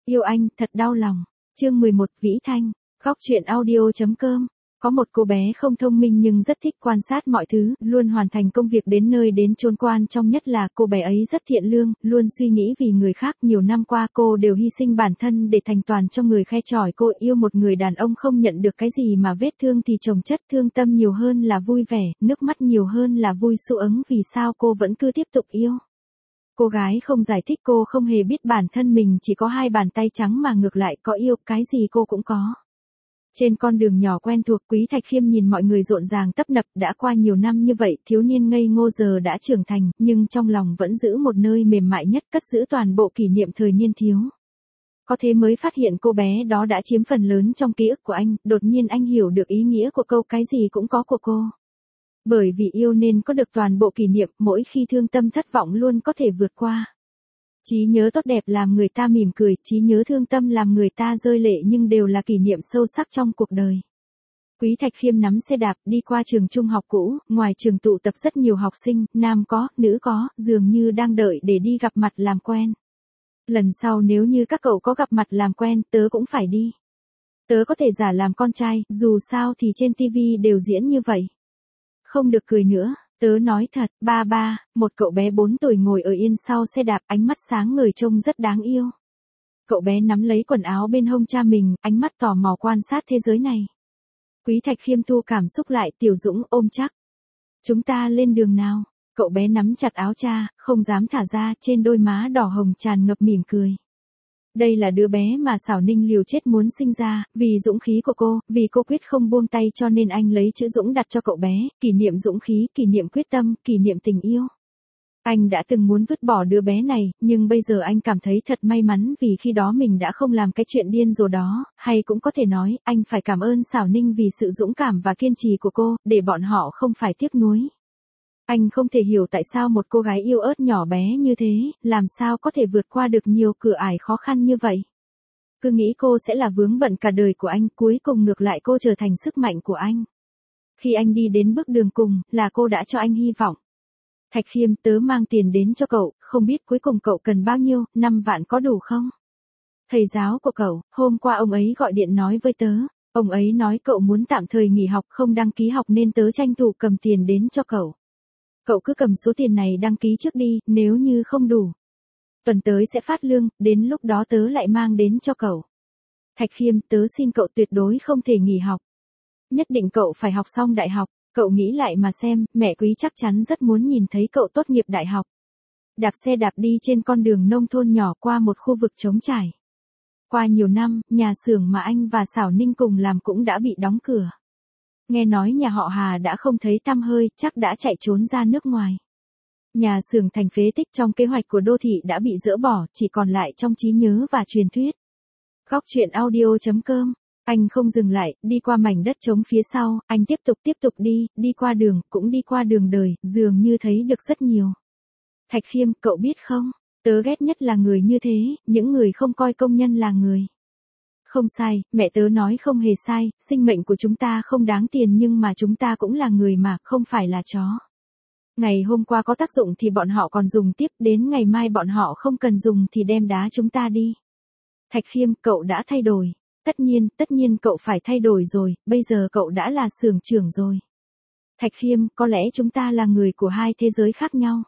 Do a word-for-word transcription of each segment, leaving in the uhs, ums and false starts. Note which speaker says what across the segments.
Speaker 1: Yêu anh, thật đau lòng. Chương mười một, Vĩ Thanh. Góc truyện audio chấm com. Có một cô bé không thông minh nhưng rất thích quan sát mọi thứ, luôn hoàn thành công việc đến nơi đến chốn, quan trọng nhất là cô bé ấy rất thiện lương, luôn suy nghĩ vì người khác. Nhiều năm qua cô đều hy sinh bản thân để thành toàn cho người khe chỏi. Cô yêu một người đàn ông không nhận được cái gì mà vết thương thì chồng chất, thương tâm nhiều hơn là vui vẻ, nước mắt nhiều hơn là vui sụ ứng. Vì sao cô vẫn cứ tiếp tục yêu? Cô gái không giải thích, cô không hề biết bản thân mình chỉ có hai bàn tay trắng mà ngược lại có yêu, cái gì cô cũng có. Trên con đường nhỏ quen thuộc, Quý Thạch Khiêm nhìn mọi người rộn ràng tấp nập. Đã qua nhiều năm như vậy, thiếu niên ngây ngô giờ đã trưởng thành, nhưng trong lòng vẫn giữ một nơi mềm mại nhất, cất giữ toàn bộ kỷ niệm thời niên thiếu. Có thế mới phát hiện cô bé đó đã chiếm phần lớn trong ký ức của anh. Đột nhiên anh hiểu được ý nghĩa của câu cái gì cũng có của cô. Bởi vì yêu nên có được toàn bộ kỷ niệm, mỗi khi thương tâm thất vọng luôn có thể vượt qua. Trí nhớ tốt đẹp làm người ta mỉm cười, trí nhớ thương tâm làm người ta rơi lệ, nhưng đều là kỷ niệm sâu sắc trong cuộc đời. Quý Thạch Khiêm nắm xe đạp đi qua trường trung học cũ, ngoài trường tụ tập rất nhiều học sinh, nam có, nữ có, dường như đang đợi để đi gặp mặt làm quen. Lần sau nếu như các cậu có gặp mặt làm quen, tớ cũng phải đi. Tớ có thể giả làm con trai, dù sao thì trên tivi đều diễn như vậy. Không được cười nữa. Tớ nói thật, ba ba, một cậu bé bốn tuổi ngồi ở yên sau xe đạp, ánh mắt sáng ngời trông rất đáng yêu. Cậu bé nắm lấy quần áo bên hông cha mình, ánh mắt tò mò quan sát thế giới này. Quý Thạch Khiêm thu cảm xúc lại, Tiểu Dũng ôm chắc. Chúng ta lên đường nào? Cậu bé nắm chặt áo cha, không dám thả ra, trên đôi má đỏ hồng tràn ngập mỉm cười. Đây là đứa bé mà Xảo Ninh liều chết muốn sinh ra, vì dũng khí của cô, vì cô quyết không buông tay cho nên anh lấy chữ Dũng đặt cho cậu bé, kỷ niệm dũng khí, kỷ niệm quyết tâm, kỷ niệm tình yêu. Anh đã từng muốn vứt bỏ đứa bé này, nhưng bây giờ anh cảm thấy thật may mắn vì khi đó mình đã không làm cái chuyện điên rồ đó, hay cũng có thể nói, anh phải cảm ơn Xảo Ninh vì sự dũng cảm và kiên trì của cô, để bọn họ không phải tiếc nuối. Anh không thể hiểu tại sao một cô gái yêu ớt nhỏ bé như thế, làm sao có thể vượt qua được nhiều cửa ải khó khăn như vậy. Cứ nghĩ cô sẽ là vướng bận cả đời của anh, cuối cùng ngược lại cô trở thành sức mạnh của anh. Khi anh đi đến bước đường cùng, là cô đã cho anh hy vọng. Thạch Khiêm, tớ mang tiền đến cho cậu, không biết cuối cùng cậu cần bao nhiêu, năm vạn có đủ không? Thầy giáo của cậu, hôm qua ông ấy gọi điện nói với tớ, ông ấy nói cậu muốn tạm thời nghỉ học không đăng ký học nên tớ tranh thủ cầm tiền đến cho cậu. Cậu cứ cầm số tiền này đăng ký trước đi, nếu như không đủ. Tuần tới sẽ phát lương, đến lúc đó tớ lại mang đến cho cậu. Thạch Khiêm, tớ xin cậu tuyệt đối không thể nghỉ học. Nhất định cậu phải học xong đại học, cậu nghĩ lại mà xem, mẹ Quý chắc chắn rất muốn nhìn thấy cậu tốt nghiệp đại học. Đạp xe đạp đi trên con đường nông thôn nhỏ qua một khu vực trống trải. Qua nhiều năm, nhà xưởng mà anh và Xảo Ninh cùng làm cũng đã bị đóng cửa. Nghe nói nhà họ Hà đã không thấy tăm hơi, chắc đã chạy trốn ra nước ngoài. Nhà xưởng thành phế tích trong kế hoạch của đô thị đã bị dỡ bỏ, chỉ còn lại trong trí nhớ và truyền thuyết. Góc truyện audio chấm com. Anh không dừng lại, đi qua mảnh đất trống phía sau, anh tiếp tục tiếp tục đi, đi qua đường, cũng đi qua đường đời, dường như thấy được rất nhiều. Thạch Khiêm, cậu biết không, tớ ghét nhất là người như thế, những người không coi công nhân là người. Không sai, mẹ tớ nói không hề sai, sinh mệnh của chúng ta không đáng tiền nhưng mà chúng ta cũng là người mà, không phải là chó. Ngày hôm qua có tác dụng thì bọn họ còn dùng tiếp, đến ngày mai bọn họ không cần dùng thì đem đá chúng ta đi. Thạch Khiêm, cậu đã thay đổi. Tất nhiên, tất nhiên cậu phải thay đổi rồi, bây giờ cậu đã là xưởng trưởng rồi. Thạch Khiêm, có lẽ chúng ta là người của hai thế giới khác nhau.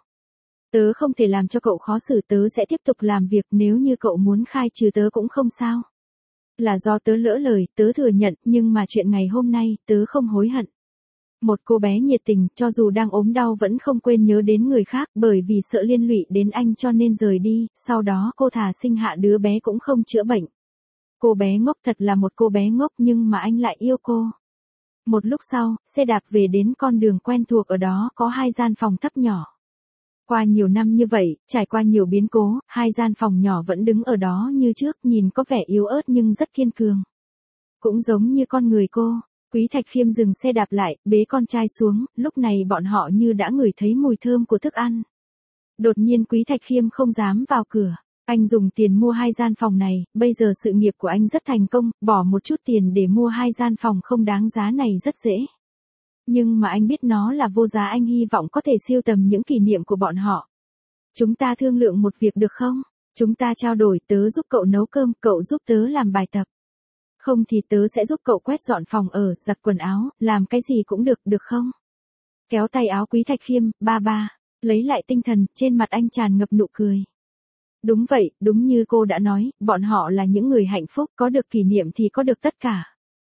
Speaker 1: Tớ không thể làm cho cậu khó xử, tớ sẽ tiếp tục làm việc, nếu như cậu muốn khai trừ tớ cũng không sao. Là do tớ lỡ lời, tớ thừa nhận, nhưng mà chuyện ngày hôm nay, tớ không hối hận. Một cô bé nhiệt tình, cho dù đang ốm đau vẫn không quên nhớ đến người khác, bởi vì sợ liên lụy đến anh cho nên rời đi, sau đó cô thà sinh hạ đứa bé cũng không chữa bệnh. Cô bé ngốc, thật là một cô bé ngốc, nhưng mà anh lại yêu cô. Một lúc sau, xe đạp về đến con đường quen thuộc, ở đó có hai gian phòng thấp nhỏ. Qua nhiều năm như vậy, trải qua nhiều biến cố, hai gian phòng nhỏ vẫn đứng ở đó như trước, nhìn có vẻ yếu ớt nhưng rất kiên cường. Cũng giống như con người cô. Quý Thạch Khiêm dừng xe đạp lại, bế con trai xuống, lúc này bọn họ như đã ngửi thấy mùi thơm của thức ăn. Đột nhiên Quý Thạch Khiêm không dám vào cửa. Anh dùng tiền mua hai gian phòng này, bây giờ sự nghiệp của anh rất thành công, bỏ một chút tiền để mua hai gian phòng không đáng giá này rất dễ. Nhưng mà anh biết nó là vô giá, anh hy vọng có thể sưu tầm những kỷ niệm của bọn họ. Chúng ta thương lượng một việc được không? Chúng ta trao đổi, tớ giúp cậu nấu cơm, cậu giúp tớ làm bài tập. Không thì tớ sẽ giúp cậu quét dọn phòng ở, giặt quần áo, làm cái gì cũng được, được không? Kéo tay áo Quý Thạch Khiêm, ba ba, lấy lại tinh thần, trên mặt anh tràn ngập nụ cười. Đúng vậy, đúng như cô đã nói, bọn họ là những người hạnh phúc, có được kỷ niệm thì có được tất cả.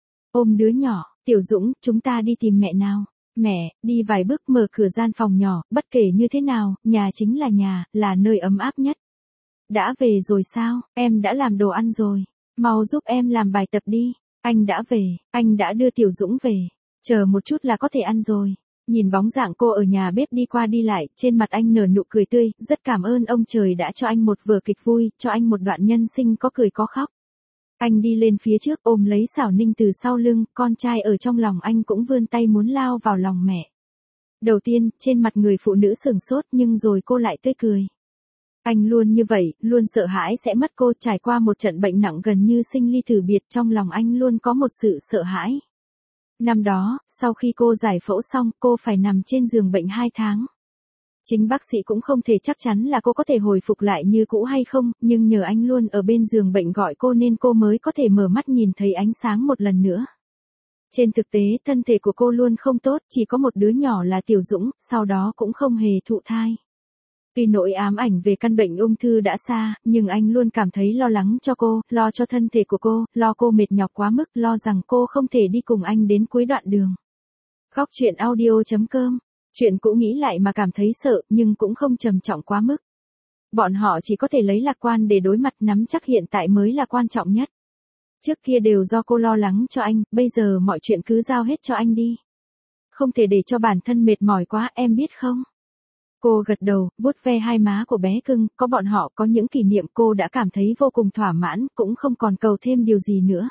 Speaker 1: Ôm đứa nhỏ, Tiểu Dũng, chúng ta đi tìm mẹ nào. Mẹ, đi vài bước mở cửa gian phòng nhỏ, bất kể như thế nào, nhà chính là nhà, là nơi ấm áp nhất. Đã về rồi sao, em đã làm đồ ăn rồi. Mau giúp em làm bài tập đi. Anh đã về, anh đã đưa Tiểu Dũng về. Chờ một chút là có thể ăn rồi. Nhìn bóng dạng cô ở nhà bếp đi qua đi lại, trên mặt anh nở nụ cười tươi, rất cảm ơn ông trời đã cho anh một vở kịch vui, cho anh một đoạn nhân sinh có cười có khóc. Anh đi lên phía trước ôm lấy Xảo Ninh từ sau lưng, con trai ở trong lòng anh cũng vươn tay muốn lao vào lòng mẹ. Đầu tiên, trên mặt người phụ nữ sửng sốt nhưng rồi cô lại tươi cười. Anh luôn như vậy, luôn sợ hãi sẽ mất cô, trải qua một trận bệnh nặng gần như sinh ly tử biệt, trong lòng anh luôn có một sự sợ hãi. Năm đó, sau khi cô giải phẫu xong, cô phải nằm trên giường bệnh hai tháng. Chính bác sĩ cũng không thể chắc chắn là cô có thể hồi phục lại như cũ hay không, nhưng nhờ anh luôn ở bên giường bệnh gọi cô nên cô mới có thể mở mắt nhìn thấy ánh sáng một lần nữa. Trên thực tế, thân thể của cô luôn không tốt, chỉ có một đứa nhỏ là Tiểu Dũng, sau đó cũng không hề thụ thai. Tuy nỗi ám ảnh về căn bệnh ung thư đã xa, nhưng anh luôn cảm thấy lo lắng cho cô, lo cho thân thể của cô, lo cô mệt nhọc quá mức, lo rằng cô không thể đi cùng anh đến cuối đoạn đường. Góc truyện audio chấm com. Chuyện cũ nghĩ lại mà cảm thấy sợ, nhưng cũng không trầm trọng quá mức. Bọn họ chỉ có thể lấy lạc quan để đối mặt, nắm chắc hiện tại mới là quan trọng nhất. Trước kia đều do cô lo lắng cho anh, bây giờ mọi chuyện cứ giao hết cho anh đi. Không thể để cho bản thân mệt mỏi quá, em biết không? Cô gật đầu, vuốt ve hai má của bé cưng, có bọn họ, có những kỷ niệm cô đã cảm thấy vô cùng thỏa mãn, cũng không còn cầu thêm điều gì nữa.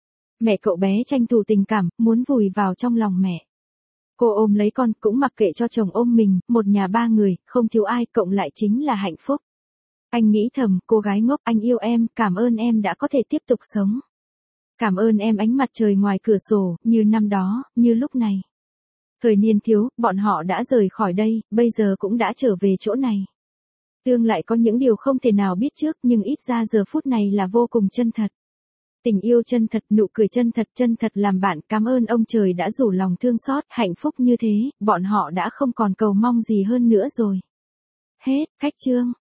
Speaker 1: Mẹ cậu bé tranh thủ tình cảm, muốn vùi vào trong lòng mẹ. Cô ôm lấy con, cũng mặc kệ cho chồng ôm mình, một nhà ba người, không thiếu ai, cộng lại chính là hạnh phúc. Anh nghĩ thầm, cô gái ngốc, anh yêu em, cảm ơn em đã có thể tiếp tục sống. Cảm ơn em ánh mặt trời ngoài cửa sổ, như năm đó, như lúc này. Thời niên thiếu, bọn họ đã rời khỏi đây, bây giờ cũng đã trở về chỗ này. Tương lại có những điều không thể nào biết trước, nhưng ít ra giờ phút này là vô cùng chân thật. Tình yêu chân thật, nụ cười chân thật, chân thật làm bạn, cảm ơn ông trời đã rủ lòng thương xót, hạnh phúc như thế, bọn họ đã không còn cầu mong gì hơn nữa rồi. Hết, khách chương.